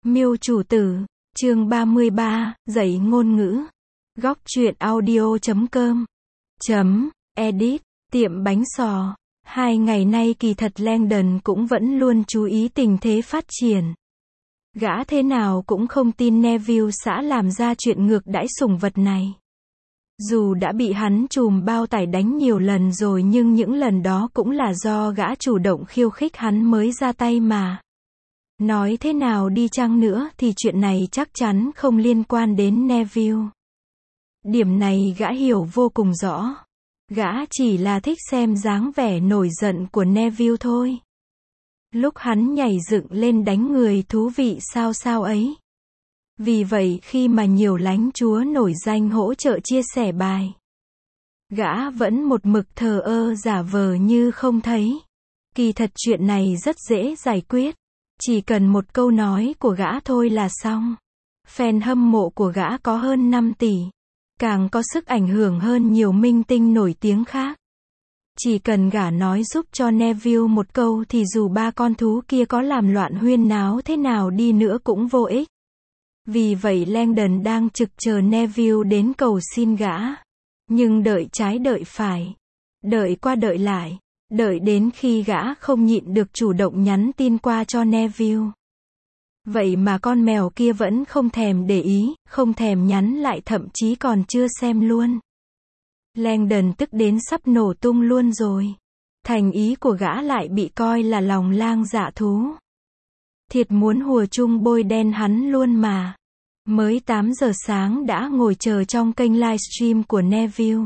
Miêu chủ tử, chương 33, dạy ngôn ngữ. Góc truyện audio.com .edit, tiệm bánh sò. 2 ngày nay kỳ thật Langdon cũng vẫn luôn chú ý tình thế phát triển. Gã thế nào cũng không tin Neville sẽ làm ra chuyện ngược đãi sủng vật này. Dù đã bị hắn trùm bao tải đánh nhiều lần rồi nhưng những lần đó cũng là do gã chủ động khiêu khích hắn mới ra tay mà. Nói thế nào đi chăng nữa thì chuyện này chắc chắn không liên quan đến Neville. Điểm này gã hiểu vô cùng rõ. Gã chỉ là thích xem dáng vẻ nổi giận của Neville thôi. Lúc hắn nhảy dựng lên đánh người thú vị sao sao ấy. Vì vậy khi mà nhiều lãnh chúa nổi danh hỗ trợ chia sẻ bài, gã vẫn một mực thờ ơ giả vờ như không thấy. Kỳ thật chuyện này rất dễ giải quyết. Chỉ cần một câu nói của gã thôi là xong. Fan hâm mộ của gã có hơn 5 tỷ. Càng có sức ảnh hưởng hơn nhiều minh tinh nổi tiếng khác. Chỉ cần gã nói giúp cho Neville một câu thì dù 3 con thú kia có làm loạn huyên náo thế nào đi nữa cũng vô ích. Vì vậy Langdon đang trực chờ Neville đến cầu xin gã. Nhưng đợi trái đợi phải. Đợi qua đợi lại. Đợi đến khi gã không nhịn được chủ động nhắn tin qua cho Neville. Vậy mà con mèo kia vẫn không thèm để ý, không thèm nhắn lại thậm chí còn chưa xem luôn. Langdon tức đến sắp nổ tung luôn rồi. Thành ý của gã lại bị coi là lòng lang dạ thú. Thiệt muốn hùa chung bôi đen hắn luôn mà. Mới 8 giờ sáng đã ngồi chờ trong kênh livestream của Neville.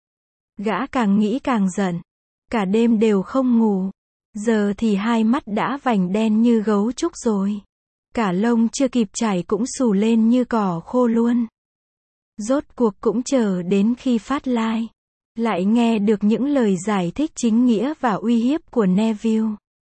Gã càng nghĩ càng giận. Cả đêm đều không ngủ. Giờ thì hai mắt đã vành đen như gấu trúc rồi. Cả lông chưa kịp chải cũng xù lên như cỏ khô luôn. Rốt cuộc cũng chờ đến khi phát live. Lại nghe được những lời giải thích chính nghĩa và uy hiếp của Neville.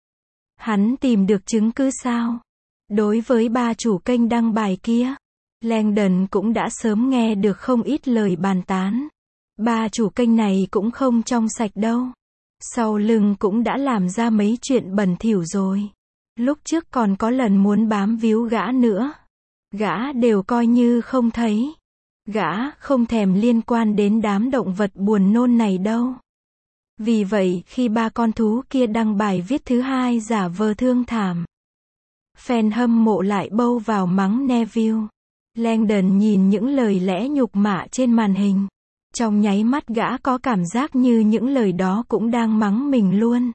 Hắn tìm được chứng cứ sao? Đối với 3 chủ kênh đăng bài kia, Langdon cũng đã sớm nghe được không ít lời bàn tán. 3 chủ kênh này cũng không trong sạch đâu. Sau lưng cũng đã làm ra mấy chuyện bẩn thỉu rồi. Lúc trước còn có lần muốn bám víu gã nữa. Gã đều coi như không thấy. Gã không thèm liên quan đến đám động vật buồn nôn này đâu. Vì vậy khi 3 con thú kia đăng bài viết thứ 2 giả vờ thương thảm, fan hâm mộ lại bâu vào mắng Neville. Langdon nhìn những lời lẽ nhục mạ trên màn hình. Trong nháy mắt gã có cảm giác như những lời đó cũng đang mắng mình luôn.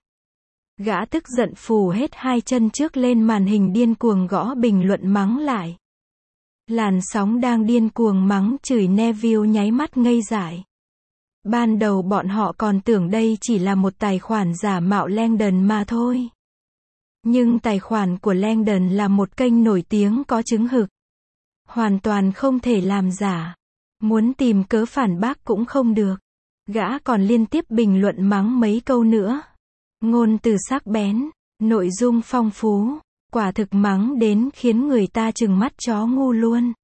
Gã tức giận phù hết 2 chân trước lên màn hình điên cuồng gõ bình luận mắng lại. Làn sóng đang điên cuồng mắng chửi Neville nháy mắt ngây dại. Ban đầu bọn họ còn tưởng đây chỉ là một tài khoản giả mạo Langdon mà thôi. Nhưng tài khoản của Langdon là một kênh nổi tiếng có chứng thực. Hoàn toàn không thể làm giả. Muốn tìm cớ phản bác cũng không được. Gã còn liên tiếp bình luận mắng mấy câu nữa. Ngôn từ sắc bén, nội dung phong phú, quả thực mắng đến khiến người ta trừng mắt chó ngu luôn.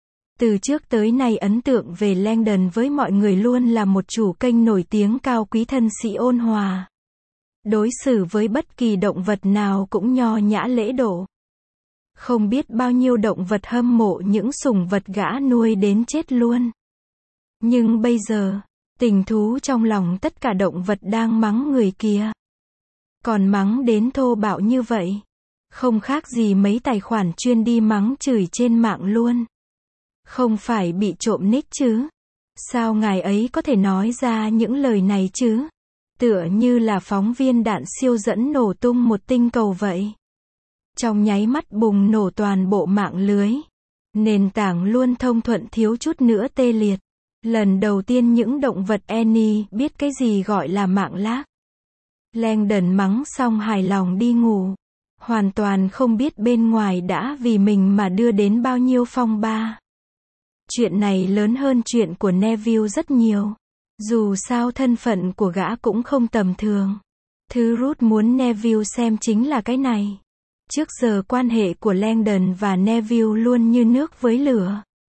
Từ trước tới nay ấn tượng về Langdon với mọi người luôn là một chủ kênh nổi tiếng cao quý thân sĩ ôn hòa. Đối xử với bất kỳ động vật nào cũng nho nhã lễ độ. Không biết bao nhiêu động vật hâm mộ những sủng vật gã nuôi đến chết luôn. Nhưng bây giờ, tình thú trong lòng tất cả động vật đang mắng người kia. Còn mắng đến thô bạo như vậy. Không khác gì mấy tài khoản chuyên đi mắng chửi trên mạng luôn. Không phải bị trộm nick chứ? Sao ngài ấy có thể nói ra những lời này chứ? Tựa như là phóng viên đạn siêu dẫn nổ tung một tinh cầu vậy. Trong nháy mắt bùng nổ toàn bộ mạng lưới. Nền tảng luôn thông thuận thiếu chút nữa tê liệt. Lần đầu tiên những động vật Annie biết cái gì gọi là mạng lag. Langdon mắng xong hài lòng đi ngủ. Hoàn toàn không biết bên ngoài đã vì mình mà đưa đến bao nhiêu phong ba. Chuyện này lớn hơn chuyện của Neville rất nhiều. Dù sao thân phận của gã cũng không tầm thường. Thứ Ruth muốn Neville xem chính là cái này. Trước giờ quan hệ của Langdon và Neville luôn như nước với lửa.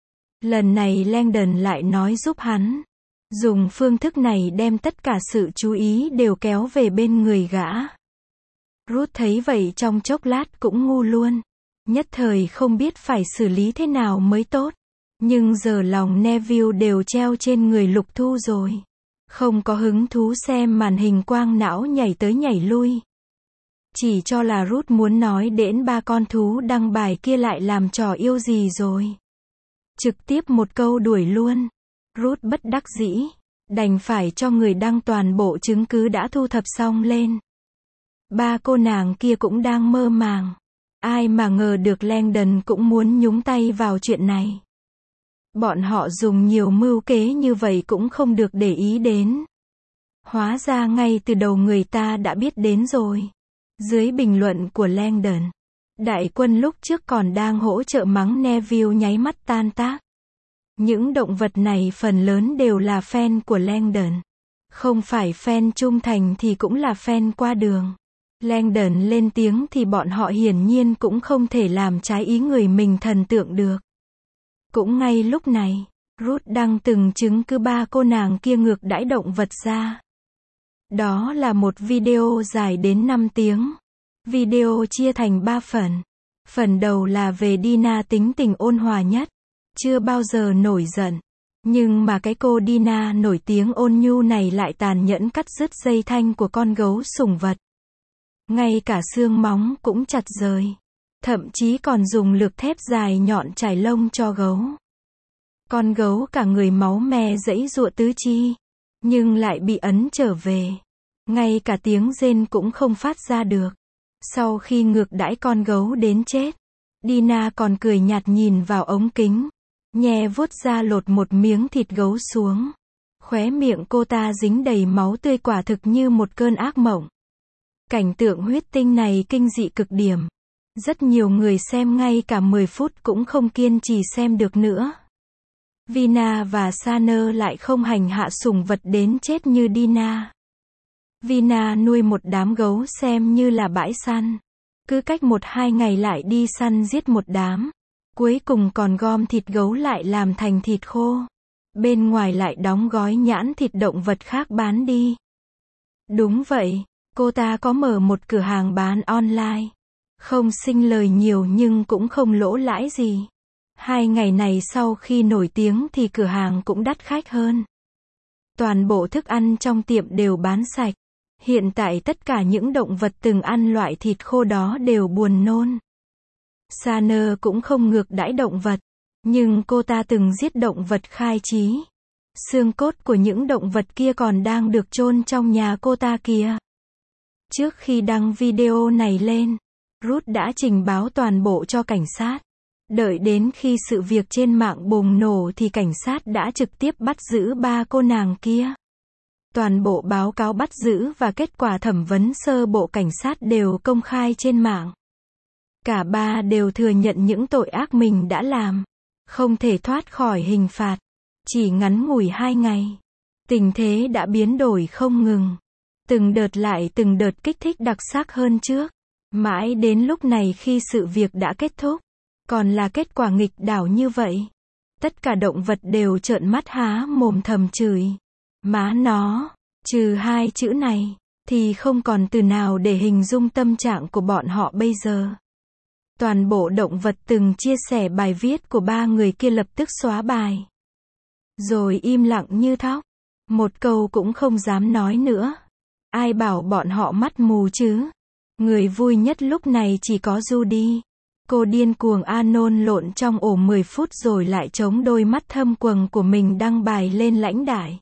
Lần này Langdon lại nói giúp hắn. Dùng phương thức này đem tất cả sự chú ý đều kéo về bên người gã. Ruth thấy vậy trong chốc lát cũng ngu luôn. Nhất thời không biết phải xử lý thế nào mới tốt. Nhưng giờ lòng Neville đều treo trên người Lục Thu rồi. Không có hứng thú xem màn hình quang não nhảy tới nhảy lui. Chỉ cho là Ruth muốn nói đến ba con thú đăng bài kia lại làm trò yêu gì rồi. Trực tiếp một câu đuổi luôn. Ruth bất đắc dĩ, đành phải cho người đăng toàn bộ chứng cứ đã thu thập xong lên. Ba cô nàng kia cũng đang mơ màng. Ai mà ngờ được Langdon cũng muốn nhúng tay vào chuyện này. Bọn họ dùng nhiều mưu kế như vậy cũng không được để ý đến. Hóa ra ngay từ đầu người ta đã biết đến rồi. Dưới bình luận của Langdon, đại quân lúc trước còn đang hỗ trợ mắng Neville nháy mắt tan tác. Những động vật này phần lớn đều là fan của Langdon. Không phải fan trung thành thì cũng là fan qua đường. Langdon lên tiếng thì bọn họ hiển nhiên cũng không thể làm trái ý người mình thần tượng được. Cũng ngay lúc này, Ruth đăng từng chứng cứ ba cô nàng kia ngược đãi động vật ra. Đó là một video dài đến 5 tiếng. Video chia thành 3 phần. Phần đầu là về Dina tính tình ôn hòa nhất, chưa bao giờ nổi giận. Nhưng mà cái cô Dina nổi tiếng ôn nhu này lại tàn nhẫn cắt đứt dây thanh của con gấu sủng vật. Ngay cả xương móng cũng chặt rời. Thậm chí còn dùng lược thép dài nhọn trải lông cho gấu. Con gấu cả người máu me giãy giụa tứ chi, nhưng lại bị ấn trở về. Ngay cả tiếng rên cũng không phát ra được. Sau khi ngược đãi con gấu đến chết, Dina còn cười nhạt nhìn vào ống kính, nhè vuốt ra lột một miếng thịt gấu xuống. Khóe miệng cô ta dính đầy máu tươi, quả thực như một cơn ác mộng. Cảnh tượng huyết tinh này kinh dị cực điểm. Rất nhiều người xem ngay cả 10 phút cũng không kiên trì xem được nữa. Vina và Sana lại không hành hạ sủng vật đến chết như Dina. Vina nuôi một đám gấu xem như là bãi săn. Cứ cách 1-2 ngày lại đi săn giết một đám. Cuối cùng còn gom thịt gấu lại làm thành thịt khô. Bên ngoài lại đóng gói nhãn thịt động vật khác bán đi. Đúng vậy, cô ta có mở một cửa hàng bán online. Không sinh lời nhiều nhưng cũng không lỗ lãi gì. 2 ngày này sau khi nổi tiếng thì cửa hàng cũng đắt khách hơn. Toàn bộ thức ăn trong tiệm đều bán sạch. Hiện tại tất cả những động vật từng ăn loại thịt khô đó đều buồn nôn. Sana cũng không ngược đãi động vật, nhưng cô ta từng giết động vật khai trí. Xương cốt của những động vật kia còn đang được chôn trong nhà cô ta kìa. Trước khi đăng video này lên, Ruth đã trình báo toàn bộ cho cảnh sát. Đợi đến khi sự việc trên mạng bùng nổ thì cảnh sát đã trực tiếp bắt giữ ba cô nàng kia. Toàn bộ báo cáo bắt giữ và kết quả thẩm vấn sơ bộ cảnh sát đều công khai trên mạng. Cả ba đều thừa nhận những tội ác mình đã làm. Không thể thoát khỏi hình phạt. Chỉ ngắn ngủi 2 ngày. Tình thế đã biến đổi không ngừng. Từng đợt lại từng đợt kích thích đặc sắc hơn trước. Mãi đến lúc này khi sự việc đã kết thúc, còn là kết quả nghịch đảo như vậy. Tất cả động vật đều trợn mắt há mồm thầm chửi. Má nó, trừ 2 chữ này, thì không còn từ nào để hình dung tâm trạng của bọn họ bây giờ. Toàn bộ động vật từng chia sẻ bài viết của ba người kia lập tức xóa bài. Rồi im lặng như thóc. Một câu cũng không dám nói nữa. Ai bảo bọn họ mắt mù chứ? Người vui nhất lúc này chỉ có Judy. Cô điên cuồng anon lộn trong ổ 10 phút rồi lại chống đôi mắt thâm quầng của mình đăng bài lên lãnh đại.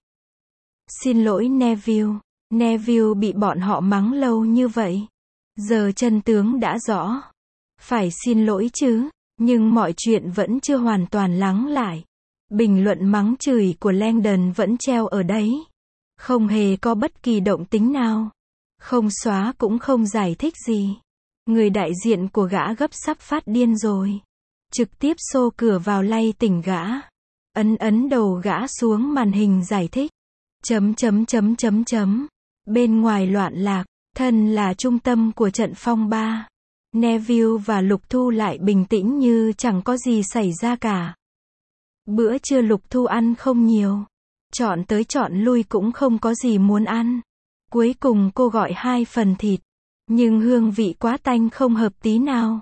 Xin lỗi Neville. Neville bị bọn họ mắng lâu như vậy. Giờ chân tướng đã rõ. Phải xin lỗi chứ, nhưng mọi chuyện vẫn chưa hoàn toàn lắng lại. Bình luận mắng chửi của Langdon vẫn treo ở đấy. Không hề có bất kỳ động tính nào. Không xóa cũng không giải thích gì. Người đại diện của gã gấp sắp phát điên rồi. Trực tiếp xô cửa vào lay tỉnh gã. Ấn đầu gã xuống màn hình giải thích. Bên ngoài loạn lạc, thân là trung tâm của trận phong ba. Neville và Lục Thu lại bình tĩnh như chẳng có gì xảy ra cả. Bữa trưa Lục Thu ăn không nhiều. Chọn tới chọn lui cũng không có gì muốn ăn. Cuối cùng cô gọi 2 phần thịt. Nhưng hương vị quá tanh không hợp tí nào.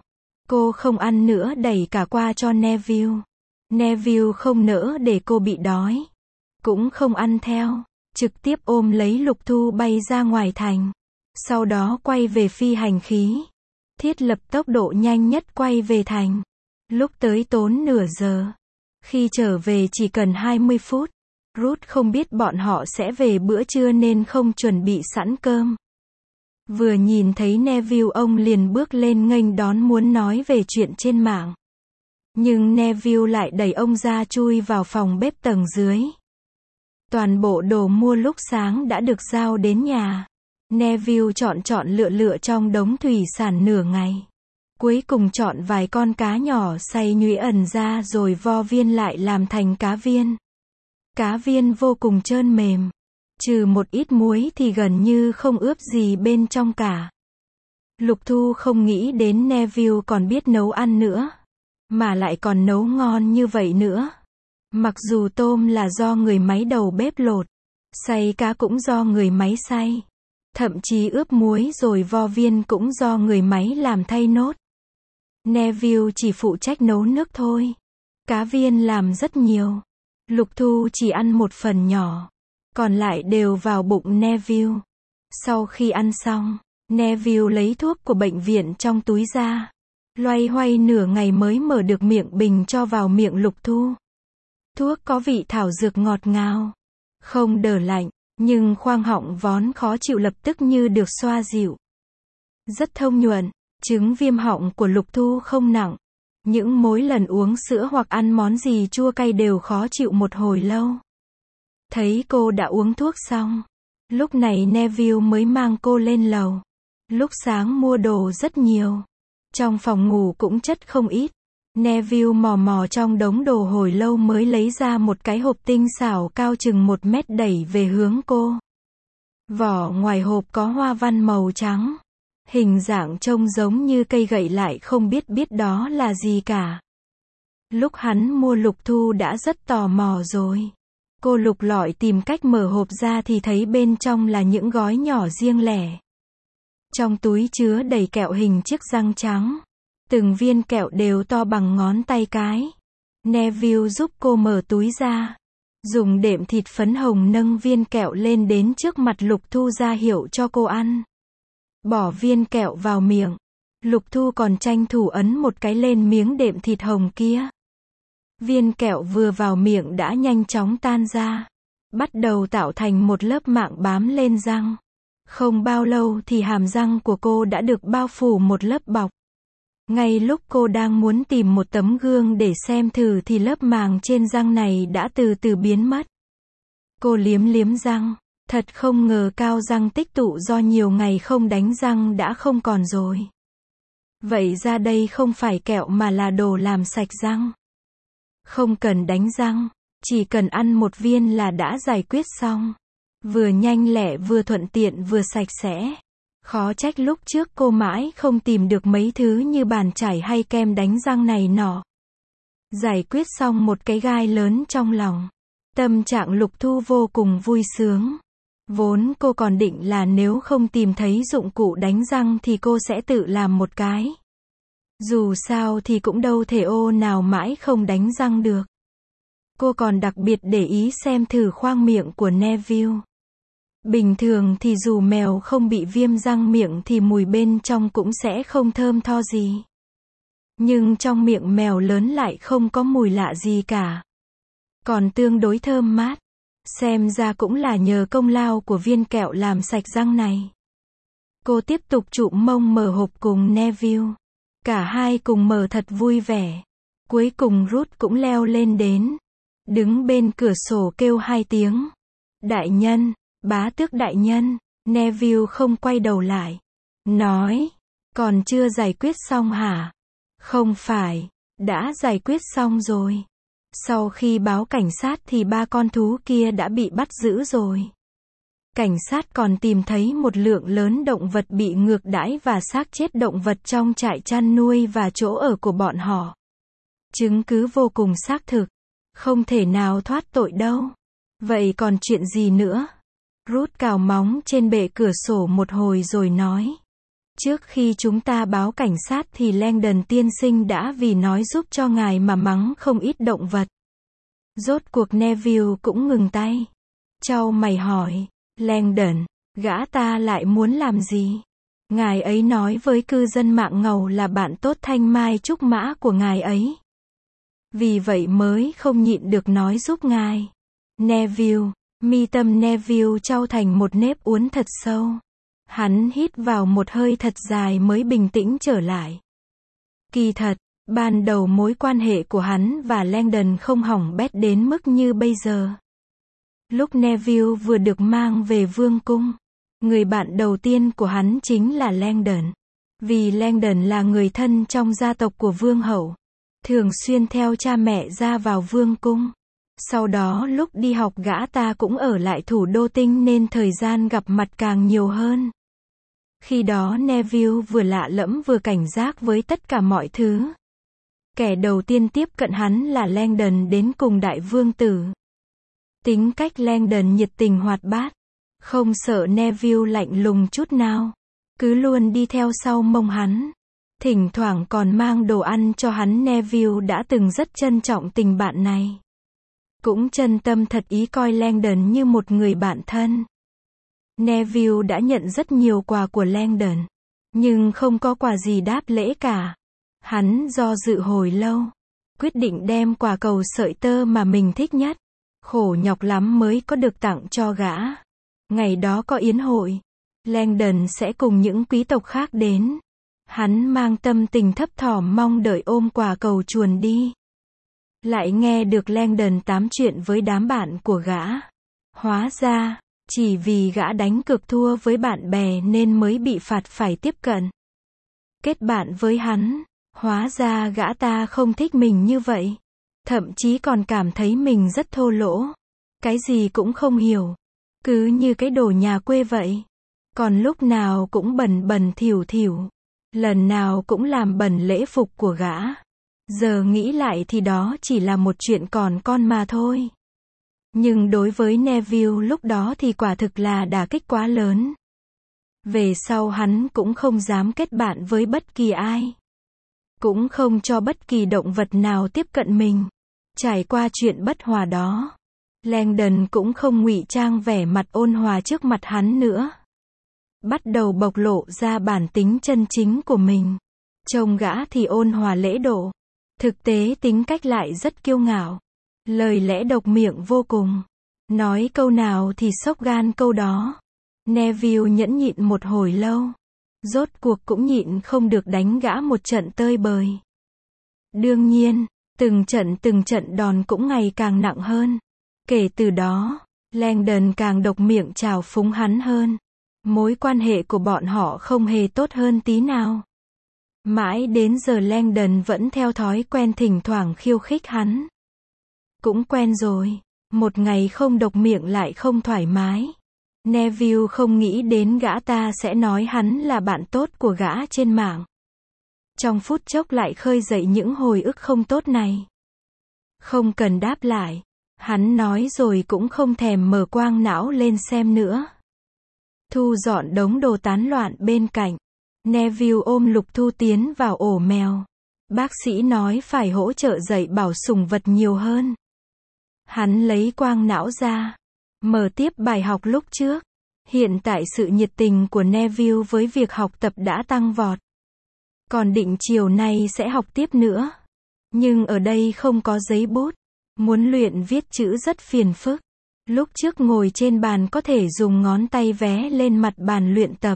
Cô không ăn nữa đẩy cả qua cho Neville. Neville không nỡ để cô bị đói. Cũng không ăn theo. Trực tiếp ôm lấy Lục Thu bay ra ngoài thành. Sau đó quay về phi hành khí. Thiết lập tốc độ nhanh nhất quay về thành. Lúc tới tốn nửa giờ. Khi trở về chỉ cần 20 phút. Ruth không biết bọn họ sẽ về bữa trưa nên không chuẩn bị sẵn cơm. Vừa nhìn thấy Neville ông liền bước lên nghênh đón muốn nói về chuyện trên mạng. Nhưng Neville lại đẩy ông ra chui vào phòng bếp tầng dưới. Toàn bộ đồ mua lúc sáng đã được giao đến nhà. Neville chọn lựa trong đống thủy sản nửa ngày. Cuối cùng chọn vài con cá nhỏ xay nhuyễn ẩn ra rồi vo viên lại làm thành cá viên. Cá viên vô cùng trơn mềm. Trừ một ít muối thì gần như không ướp gì bên trong cả. Lục Thu không nghĩ đến Neville còn biết nấu ăn nữa. Mà lại còn nấu ngon như vậy nữa. Mặc dù tôm là do người máy đầu bếp lột. Xay cá cũng do người máy xay. Thậm chí ướp muối rồi vo viên cũng do người máy làm thay nốt. Neville chỉ phụ trách nấu nước thôi. Cá viên làm rất nhiều. Lục Thu chỉ ăn một phần nhỏ. Còn lại đều vào bụng Neville. Sau khi ăn xong, Neville lấy thuốc của bệnh viện trong túi ra. Loay hoay nửa ngày mới mở được miệng bình cho vào miệng Lục Thu. Thuốc có vị thảo dược ngọt ngào. Không đờ lạnh, nhưng khoang họng vón khó chịu lập tức như được xoa dịu. Rất thông nhuận, chứng viêm họng của Lục Thu không nặng. Những mỗi lần uống sữa hoặc ăn món gì chua cay đều khó chịu một hồi lâu. Thấy cô đã uống thuốc xong. Lúc này Neville mới mang cô lên lầu. Lúc sáng mua đồ rất nhiều. Trong phòng ngủ cũng chất không ít. Neville mò mò trong đống đồ hồi lâu mới lấy ra một cái hộp tinh xảo cao chừng 1 mét đẩy về hướng cô. Vỏ ngoài hộp có hoa văn màu trắng. Hình dạng trông giống như cây gậy lại không biết đó là gì cả. Lúc hắn mua Lục Thu đã rất tò mò rồi. Cô lục lọi tìm cách mở hộp ra thì thấy bên trong là những gói nhỏ riêng lẻ. Trong túi chứa đầy kẹo hình chiếc răng trắng. Từng viên kẹo đều to bằng ngón tay cái. Neville giúp cô mở túi ra. Dùng đệm thịt phấn hồng nâng viên kẹo lên đến trước mặt Lục Thu ra hiệu cho cô ăn. Bỏ viên kẹo vào miệng. Lục Thu còn tranh thủ ấn một cái lên miếng đệm thịt hồng kia. Viên kẹo vừa vào miệng đã nhanh chóng tan ra. Bắt đầu tạo thành một lớp mạng bám lên răng. Không bao lâu thì hàm răng của cô đã được bao phủ một lớp bọc. Ngay lúc cô đang muốn tìm một tấm gương để xem thử thì lớp màng trên răng này đã từ từ biến mất. Cô liếm răng. Thật không ngờ cao răng tích tụ do nhiều ngày không đánh răng đã không còn rồi. Vậy ra đây không phải kẹo mà là đồ làm sạch răng. Không cần đánh răng, chỉ cần ăn một viên là đã giải quyết xong. Vừa nhanh lẹ vừa thuận tiện vừa sạch sẽ. Khó trách lúc trước cô mãi không tìm được mấy thứ như bàn chải hay kem đánh răng này nọ. Giải quyết xong một cái gai lớn trong lòng. Tâm trạng Lục Thu vô cùng vui sướng. Vốn cô còn định là nếu không tìm thấy dụng cụ đánh răng thì cô sẽ tự làm một cái. Dù sao thì cũng đâu thể ô nào mãi không đánh răng được. Cô còn đặc biệt để ý xem thử khoang miệng của Neville. Bình thường thì dù mèo không bị viêm răng miệng thì mùi bên trong cũng sẽ không thơm tho gì. Nhưng trong miệng mèo lớn lại không có mùi lạ gì cả. Còn tương đối thơm mát. Xem ra cũng là nhờ công lao của viên kẹo làm sạch răng này. Cô tiếp tục chụm mông mở hộp cùng Neville. Cả hai cùng mở thật vui vẻ. Cuối cùng Ruth cũng leo lên đến. Đứng bên cửa sổ kêu 2 tiếng. Đại nhân, bá tước đại nhân. Neville không quay đầu lại. Nói, còn chưa giải quyết xong hả? Không phải, đã giải quyết xong rồi. Sau khi báo cảnh sát thì 3 con thú kia đã bị bắt giữ rồi. Cảnh sát còn tìm thấy một lượng lớn động vật bị ngược đãi và xác chết động vật trong trại chăn nuôi và chỗ ở của bọn họ. Chứng cứ vô cùng xác thực. Không thể nào thoát tội đâu. Vậy còn chuyện gì nữa? Ruth cào móng trên bệ cửa sổ một hồi rồi nói. Trước khi chúng ta báo cảnh sát thì Langdon tiên sinh đã vì nói giúp cho ngài mà mắng không ít động vật. Rốt cuộc Neville cũng ngừng tay. Chau mày hỏi, Langdon, gã ta lại muốn làm gì? Ngài ấy nói với cư dân mạng ngầu là bạn tốt thanh mai trúc mã của ngài ấy. Vì vậy mới không nhịn được nói giúp ngài. Neville, mi tâm Neville chau thành một nếp uốn thật sâu. Hắn hít vào một hơi thật dài mới bình tĩnh trở lại. Kỳ thật, ban đầu mối quan hệ của hắn và Langdon không hỏng bét đến mức như bây giờ. Lúc Neville vừa được mang về vương cung, người bạn đầu tiên của hắn chính là Langdon. Vì Langdon là người thân trong gia tộc của vương hậu, thường xuyên theo cha mẹ ra vào vương cung. Sau đó lúc đi học gã ta cũng ở lại thủ đô Tinh nên thời gian gặp mặt càng nhiều hơn. Khi đó Neville vừa lạ lẫm vừa cảnh giác với tất cả mọi thứ. Kẻ đầu tiên tiếp cận hắn là Langdon đến cùng đại vương tử. Tính cách Langdon nhiệt tình hoạt bát, không sợ Neville lạnh lùng chút nào, cứ luôn đi theo sau mông hắn. Thỉnh thoảng còn mang đồ ăn cho hắn. Neville đã từng rất trân trọng tình bạn này. Cũng chân tâm thật ý coi Langdon như một người bạn thân. Neville đã nhận rất nhiều quà của Langdon, nhưng không có quà gì đáp lễ cả. Hắn do dự hồi lâu, quyết định đem quả cầu sợi tơ mà mình thích nhất, khổ nhọc lắm mới có được tặng cho gã. Ngày đó có yến hội, Langdon sẽ cùng những quý tộc khác đến. Hắn mang tâm tình thấp thỏm mong đợi ôm quả cầu chuồn đi. Lại nghe được Langdon tám chuyện với đám bạn của gã. Hóa ra, chỉ vì gã đánh cược thua với bạn bè nên mới bị phạt phải tiếp cận kết bạn với hắn. Hóa ra gã ta không thích mình như vậy. Thậm chí còn cảm thấy mình rất thô lỗ. Cái gì cũng không hiểu. Cứ như cái đồ nhà quê vậy. Còn lúc nào cũng bẩn bẩn thỉu thỉu. Lần nào cũng làm bẩn lễ phục của gã. Giờ nghĩ lại thì đó chỉ là một chuyện còn con mà thôi. Nhưng đối với Neville lúc đó thì quả thực là đả kích quá lớn. Về sau hắn cũng không dám kết bạn với bất kỳ ai. Cũng không cho bất kỳ động vật nào tiếp cận mình. Trải qua chuyện bất hòa đó, Langdon cũng không ngụy trang vẻ mặt ôn hòa trước mặt hắn nữa. Bắt đầu bộc lộ ra bản tính chân chính của mình. Trông gã thì ôn hòa lễ độ. Thực tế tính cách lại rất kiêu ngạo. Lời lẽ độc miệng vô cùng. Nói câu nào thì xốc gan câu đó. Neville nhẫn nhịn một hồi lâu. Rốt cuộc cũng nhịn không được đánh gã một trận tơi bời. Đương nhiên, từng trận đòn cũng ngày càng nặng hơn. Kể từ đó, Langdon càng độc miệng trào phúng hắn hơn. Mối quan hệ của bọn họ không hề tốt hơn tí nào. Mãi đến giờ Langdon vẫn theo thói quen thỉnh thoảng khiêu khích hắn. Cũng quen rồi, một ngày không độc miệng lại không thoải mái. Neville không nghĩ đến gã ta sẽ nói hắn là bạn tốt của gã trên mạng. Trong phút chốc lại khơi dậy những hồi ức không tốt này. Không cần đáp lại, hắn nói rồi cũng không thèm mở quang não lên xem nữa. Thu dọn đống đồ tán loạn bên cạnh. Neville ôm Lục Thu tiến vào ổ mèo. Bác sĩ nói phải hỗ trợ dạy bảo sủng vật nhiều hơn. Hắn lấy quang não ra, mở tiếp bài học lúc trước. Hiện tại sự nhiệt tình của Neville với việc học tập đã tăng vọt. Còn định chiều nay sẽ học tiếp nữa. Nhưng ở đây không có giấy bút. Muốn luyện viết chữ rất phiền phức. Lúc trước ngồi trên bàn có thể dùng ngón tay vé lên mặt bàn luyện tập.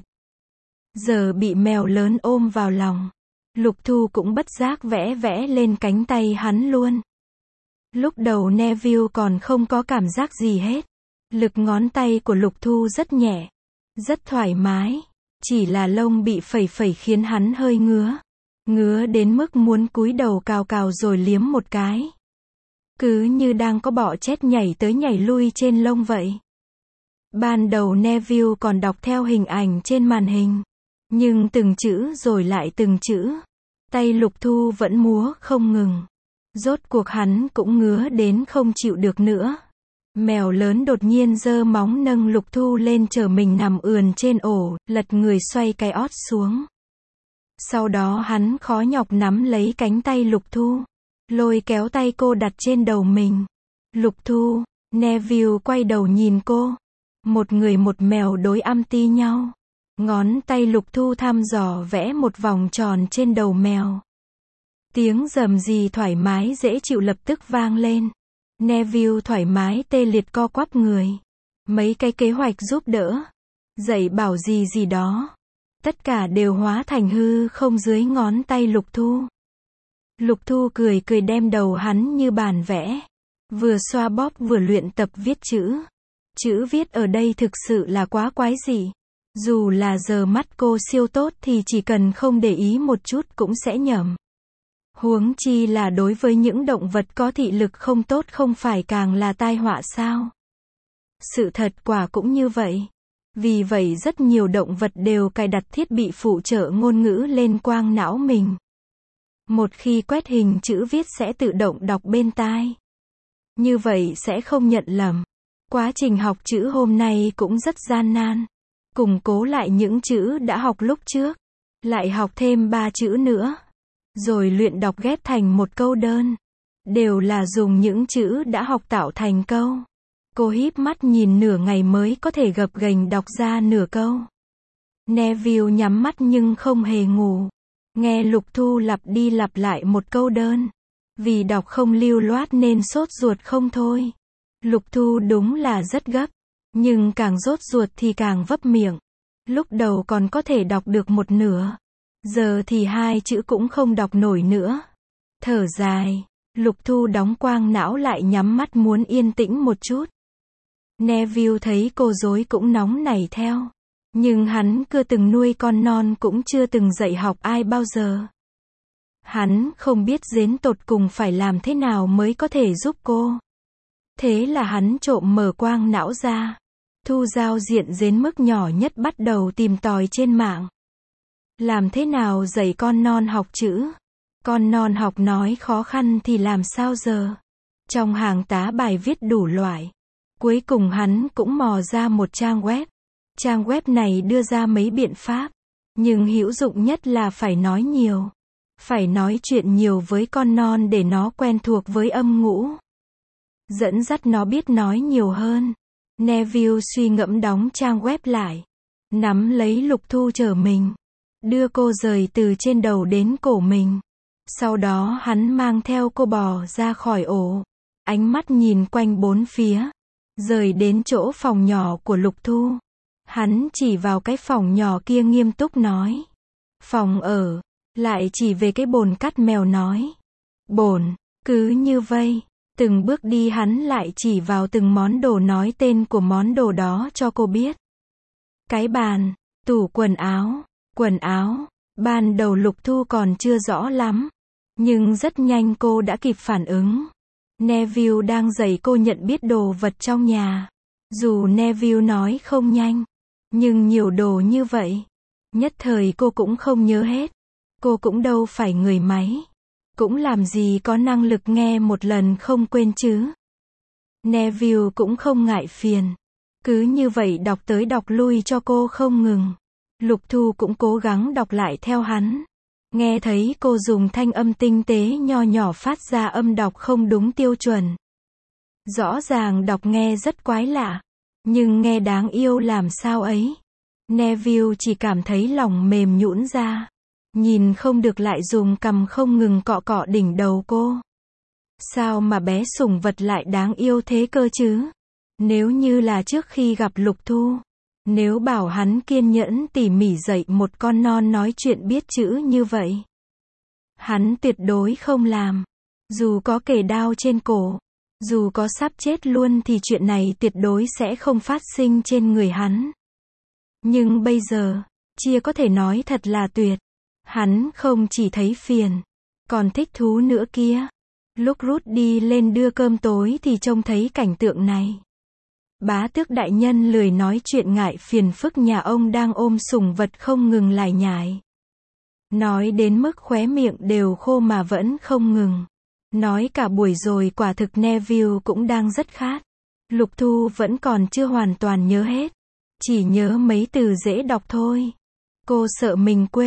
Giờ bị mèo lớn ôm vào lòng. Lục Thu cũng bất giác vẽ lên cánh tay hắn luôn. Lúc đầu Neville còn không có cảm giác gì hết. Lực ngón tay của Lục Thu rất nhẹ, rất thoải mái. Chỉ là lông bị phẩy khiến hắn hơi ngứa. Ngứa đến mức muốn cúi đầu cào rồi liếm một cái. Cứ như đang có bọ chét nhảy tới nhảy lui trên lông vậy. Ban đầu Neville còn đọc theo hình ảnh trên màn hình. Nhưng từng chữ rồi lại từng chữ. Tay Lục Thu vẫn múa không ngừng. Rốt cuộc hắn cũng ngứa đến không chịu được nữa. Mèo lớn đột nhiên giơ móng nâng Lục Thu lên chờ mình nằm ườn trên ổ, lật người xoay cái ót xuống. Sau đó hắn khó nhọc nắm lấy cánh tay Lục Thu, lôi kéo tay cô đặt trên đầu mình. Lục Thu, Neville quay đầu nhìn cô. Một người một mèo đối âm ti nhau. Ngón tay Lục Thu thăm dò vẽ một vòng tròn trên đầu mèo. Tiếng rầm rì thoải mái dễ chịu lập tức vang lên. Neville thoải mái tê liệt co quắp người. Mấy cái kế hoạch giúp đỡ, dạy bảo gì gì đó, tất cả đều hóa thành hư không dưới ngón tay Lục Thu. Lục Thu cười cười đem đầu hắn như bàn vẽ. Vừa xoa bóp vừa luyện tập viết chữ. Chữ viết ở đây thực sự là quá quái dị. Dù là giờ mắt cô siêu tốt thì chỉ cần không để ý một chút cũng sẽ nhầm. Huống chi là đối với những động vật có thị lực không tốt không phải càng là tai họa sao? Sự thật quả cũng như vậy. Vì vậy rất nhiều động vật đều cài đặt thiết bị phụ trợ ngôn ngữ lên quang não mình. Một khi quét hình chữ viết sẽ tự động đọc bên tai. Như vậy sẽ không nhận lầm. Quá trình học chữ hôm nay cũng rất gian nan. Củng cố lại những chữ đã học lúc trước. Lại học thêm 3 chữ nữa. Rồi luyện đọc ghép thành một câu đơn. Đều là dùng những chữ đã học tạo thành câu. Cô híp mắt nhìn nửa ngày mới có thể gập ghềnh đọc ra nửa câu. Neville nhắm mắt nhưng không hề ngủ. Nghe Lục Thu lặp đi lặp lại một câu đơn. Vì đọc không lưu loát nên sốt ruột không thôi. Lục Thu đúng là rất gấp. Nhưng càng rốt ruột thì càng vấp miệng. Lúc đầu còn có thể đọc được một nửa. Giờ thì 2 chữ cũng không đọc nổi nữa. Thở dài. Lục Thu đóng quang não lại nhắm mắt muốn yên tĩnh một chút. Neville thấy cô dối cũng nóng nảy theo. Nhưng hắn chưa từng nuôi con non cũng chưa từng dạy học ai bao giờ. Hắn không biết đến tột cùng phải làm thế nào mới có thể giúp cô. Thế là hắn trộm mở quang não ra. Thu giao diện đến mức nhỏ nhất bắt đầu tìm tòi trên mạng. Làm thế nào dạy con non học chữ? Con non học nói khó khăn thì làm sao giờ? Trong hàng tá bài viết đủ loại. Cuối cùng hắn cũng mò ra một trang web. Trang web này đưa ra mấy biện pháp. Nhưng hữu dụng nhất là phải nói nhiều. Phải nói chuyện nhiều với con non để nó quen thuộc với âm ngữ. Dẫn dắt nó biết nói nhiều hơn. Neville suy ngẫm đóng trang web lại. Nắm lấy Lục Thu chở mình. Đưa cô rời từ trên đầu đến cổ mình. Sau đó hắn mang theo cô bò ra khỏi ổ. Ánh mắt nhìn quanh bốn phía. Rời đến chỗ phòng nhỏ của Lục Thu. Hắn chỉ vào cái phòng nhỏ kia nghiêm túc nói. Phòng ở. Lại chỉ về cái bồn cắt mèo nói. Bồn. Cứ như vây. Từng bước đi hắn lại chỉ vào từng món đồ nói tên của món đồ đó cho cô biết. Cái bàn. Tủ quần áo. Quần áo. Ban đầu Lục Thu còn chưa rõ lắm. Nhưng rất nhanh cô đã kịp phản ứng. Neville đang dạy cô nhận biết đồ vật trong nhà. Dù Neville nói không nhanh. Nhưng nhiều đồ như vậy. Nhất thời cô cũng không nhớ hết. Cô cũng đâu phải người máy. Cũng làm gì có năng lực nghe một lần không quên chứ. Neville cũng không ngại phiền. Cứ như vậy đọc tới đọc lui cho cô không ngừng. Lục Thu cũng cố gắng đọc lại theo hắn. Nghe thấy cô dùng thanh âm tinh tế nho nhỏ phát ra âm đọc không đúng tiêu chuẩn. Rõ ràng đọc nghe rất quái lạ. Nhưng nghe đáng yêu làm sao ấy. Neville chỉ cảm thấy lòng mềm nhũn ra. Nhìn không được lại dùng cằm không ngừng cọ cọ đỉnh đầu cô. Sao mà bé sủng vật lại đáng yêu thế cơ chứ? Nếu như là trước khi gặp Lục Thu. Nếu bảo hắn kiên nhẫn tỉ mỉ dạy một con non nói chuyện biết chữ như vậy. Hắn tuyệt đối không làm. Dù có kề đao trên cổ. Dù có sắp chết luôn thì chuyện này tuyệt đối sẽ không phát sinh trên người hắn. Nhưng bây giờ, chia có thể nói thật là tuyệt. Hắn không chỉ thấy phiền, còn thích thú nữa kia. Lúc Ruth đi lên đưa cơm tối thì trông thấy cảnh tượng này. Bá tước đại nhân lười nói chuyện ngại phiền phức nhà ông đang ôm sủng vật không ngừng lải nhải. Nói đến mức khóe miệng đều khô mà vẫn không ngừng. Nói cả buổi rồi quả thực Neville cũng đang rất khát. Lục Thu vẫn còn chưa hoàn toàn nhớ hết. Chỉ nhớ mấy từ dễ đọc thôi. Cô sợ mình quên.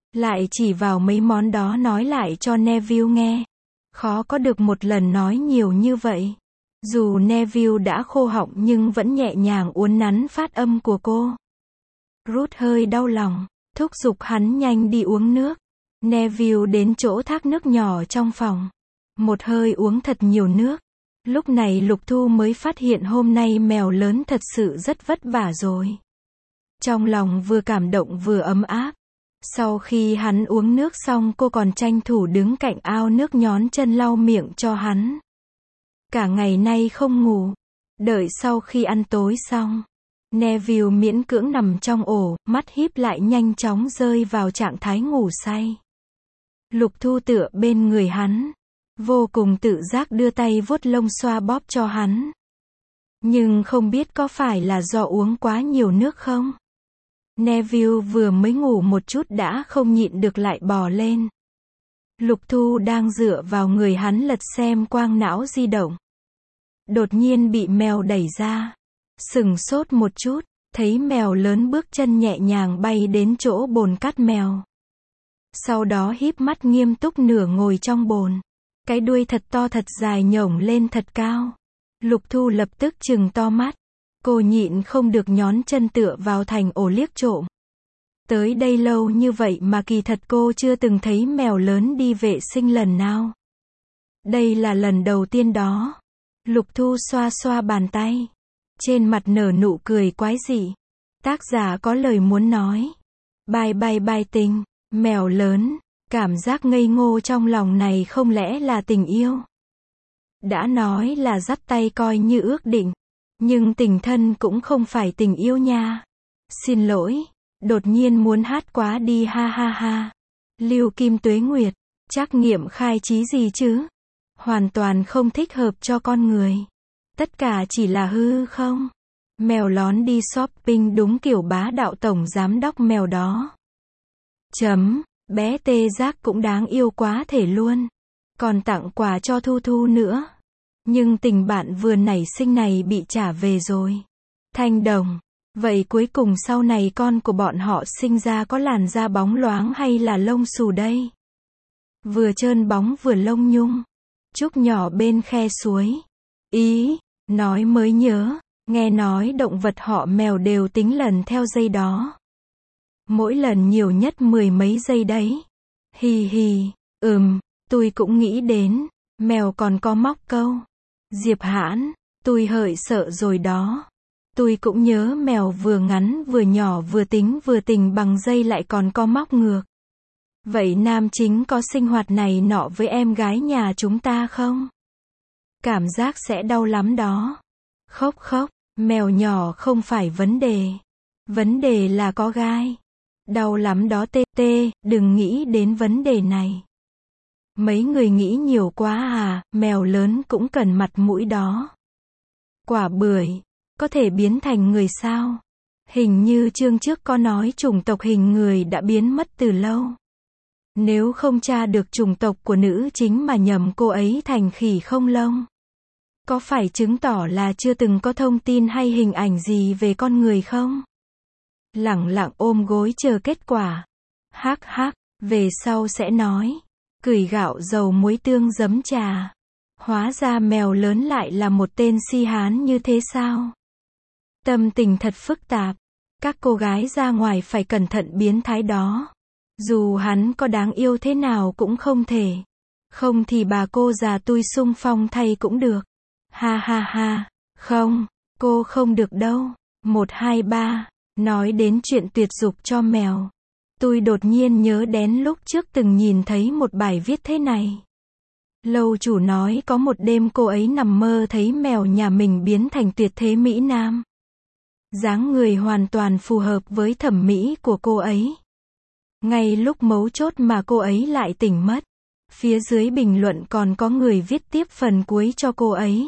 Lại chỉ vào mấy món đó nói lại cho Neville nghe. Khó có được một lần nói nhiều như vậy. Dù Neville đã khô họng nhưng vẫn nhẹ nhàng uốn nắn phát âm của cô. Ruth hơi đau lòng, thúc giục hắn nhanh đi uống nước. Neville đến chỗ thác nước nhỏ trong phòng. Một hơi uống thật nhiều nước. Lúc này Lục Thu mới phát hiện hôm nay mèo lớn thật sự rất vất vả rồi. Trong lòng vừa cảm động vừa ấm áp. Sau khi hắn uống nước xong cô còn tranh thủ đứng cạnh ao nước nhón chân lau miệng cho hắn. Cả ngày nay không ngủ. Đợi sau khi ăn tối xong, Neville miễn cưỡng nằm trong ổ, mắt híp lại nhanh chóng rơi vào trạng thái ngủ say. Lục Thu tựa bên người hắn, vô cùng tự giác đưa tay vuốt lông xoa bóp cho hắn. Nhưng không biết có phải là do uống quá nhiều nước không? Neville vừa mới ngủ một chút đã không nhịn được lại bò lên. Lục Thu đang dựa vào người hắn lật xem quang não di động. Đột nhiên bị mèo đẩy ra. Sửng sốt một chút, thấy mèo lớn bước chân nhẹ nhàng bay đến chỗ bồn cát mèo. Sau đó híp mắt nghiêm túc nửa ngồi trong bồn. Cái đuôi thật to thật dài nhổng lên thật cao. Lục Thu lập tức trừng to mắt. Cô nhịn không được nhón chân tựa vào thành ổ liếc trộm. Tới đây lâu như vậy mà kỳ thật cô chưa từng thấy mèo lớn đi vệ sinh lần nào. Đây là lần đầu tiên đó. Lục Thu xoa xoa bàn tay. Trên mặt nở nụ cười quái dị. Tác giả có lời muốn nói. Bye bye bye tình, mèo lớn. Cảm giác ngây ngô trong lòng này không lẽ là tình yêu? Đã nói là dắt tay coi như ước định. Nhưng tình thân cũng không phải tình yêu nha. Xin lỗi, đột nhiên muốn hát quá đi ha ha ha. Lưu Kim Tuế Nguyệt, trắc nghiệm khai trí gì chứ? Hoàn toàn không thích hợp cho con người. Tất cả chỉ là hư không? Mèo lón đi shopping đúng kiểu bá đạo tổng giám đốc mèo đó. Bé tê giác cũng đáng yêu quá thể luôn. Còn tặng quà cho Thu Thu nữa. Nhưng tình bạn vừa nảy sinh này bị trả về rồi. Thanh Đồng, vậy cuối cùng sau này con của bọn họ sinh ra có làn da bóng loáng hay là lông xù đây? Vừa trơn bóng vừa lông nhung. Trúc nhỏ bên khe suối. Ý, nói mới nhớ, nghe nói động vật họ mèo đều tính lần theo giây đó. Mỗi lần nhiều nhất 10 mấy giây đấy. Hì hì, tôi cũng nghĩ đến, mèo còn có móc câu. Diệp Hãn, tôi hỡi sợ rồi đó. Tôi cũng nhớ mèo vừa ngắn vừa nhỏ vừa tính vừa tình bằng dây lại còn có móc ngược. Vậy nam chính có sinh hoạt này nọ với em gái nhà chúng ta không? Cảm giác sẽ đau lắm đó. Khóc khóc, mèo nhỏ không phải vấn đề. Vấn đề là có gai. Đau lắm đó tê tê, đừng nghĩ đến vấn đề này. Mấy người nghĩ nhiều quá à, mèo lớn cũng cần mặt mũi đó. Quả bưởi, có thể biến thành người sao? Hình như chương trước có nói chủng tộc hình người đã biến mất từ lâu. Nếu không tra được chủng tộc của nữ chính mà nhầm cô ấy thành khỉ không lông. Có phải chứng tỏ là chưa từng có thông tin hay hình ảnh gì về con người không? Lẳng lặng ôm gối chờ kết quả. Hắc hắc, về sau sẽ nói. Cười gạo dầu muối tương giấm trà. Hóa ra mèo lớn lại là một tên si hán như thế sao? Tâm tình thật phức tạp. Các cô gái ra ngoài phải cẩn thận biến thái đó. Dù hắn có đáng yêu thế nào cũng không thể. Không thì bà cô già tôi xung phong thay cũng được. Ha ha ha. Không, cô không được đâu. 1, 2, 3. Nói đến chuyện tuyệt dục cho mèo. Tôi đột nhiên nhớ đến lúc trước từng nhìn thấy một bài viết thế này. Lâu chủ nói có một đêm cô ấy nằm mơ thấy mèo nhà mình biến thành tuyệt thế mỹ nam. Dáng người hoàn toàn phù hợp với thẩm mỹ của cô ấy. Ngay lúc mấu chốt mà cô ấy lại tỉnh mất. Phía dưới bình luận còn có người viết tiếp phần cuối cho cô ấy.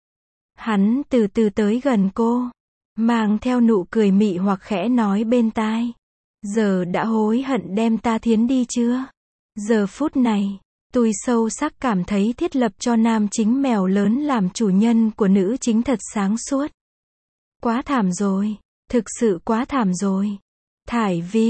Hắn từ từ tới gần cô, mang theo nụ cười mị hoặc khẽ nói bên tai. Giờ đã hối hận đem ta thiến đi chưa? Giờ phút này, tôi sâu sắc cảm thấy thiết lập cho nam chính mèo lớn làm chủ nhân của nữ chính thật sáng suốt. Quá thảm rồi, thực sự quá thảm rồi. Thải Vi,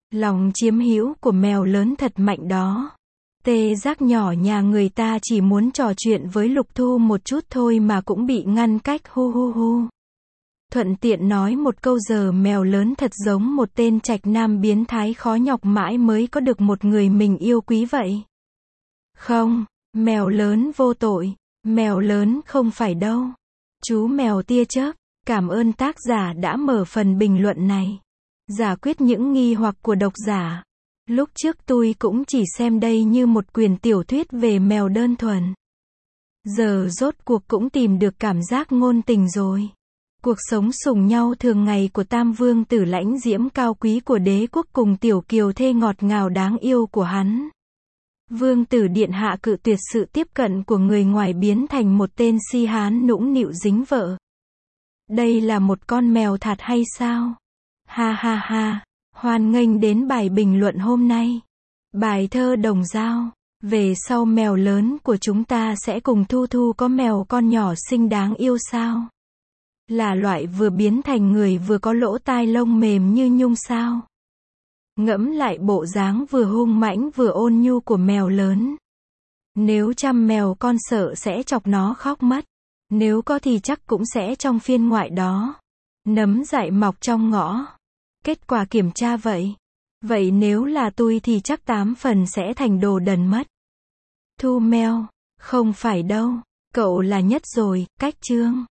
Lòng chiếm hữu của mèo lớn thật mạnh đó. Tê Giác nhỏ nhà người ta chỉ muốn trò chuyện với Lục Thu một chút thôi mà cũng bị ngăn cách hu hu hu. Thuận tiện nói một câu giờ mèo lớn thật giống một tên trạch nam biến thái khó nhọc mãi mới có được một người mình yêu quý vậy. Không, mèo lớn vô tội, mèo lớn không phải đâu. Chú mèo tia chớp, cảm ơn tác giả đã mở phần bình luận này. Giải quyết những nghi hoặc của độc giả. Lúc trước tôi cũng chỉ xem đây như một quyển tiểu thuyết về mèo đơn thuần. Giờ rốt cuộc cũng tìm được cảm giác ngôn tình rồi. Cuộc sống sủng nhau thường ngày của Tam Vương tử lãnh diễm cao quý của đế quốc cùng tiểu kiều thê ngọt ngào đáng yêu của hắn. Vương tử điện hạ cự tuyệt sự tiếp cận của người ngoài biến thành một tên si hán nũng nịu dính vợ. Đây là một con mèo thật hay sao? Ha ha ha, hoan nghênh đến bài bình luận hôm nay. Bài thơ Đồng Dao. Về sau mèo lớn của chúng ta sẽ cùng Thu Thu có mèo con nhỏ xinh đáng yêu sao? Là loại vừa biến thành người vừa có lỗ tai lông mềm như nhung sao? Ngẫm lại bộ dáng vừa hung mãnh vừa ôn nhu của mèo lớn. Nếu chăm mèo con sợ sẽ chọc nó khóc mất. Nếu có thì chắc cũng sẽ trong phiên ngoại đó. Nấm dại mọc trong ngõ. Kết quả kiểm tra vậy. Vậy nếu là tôi thì chắc 8 phần sẽ thành đồ đần mất. Thu mèo, không phải đâu. Cậu là nhất rồi, cách chương.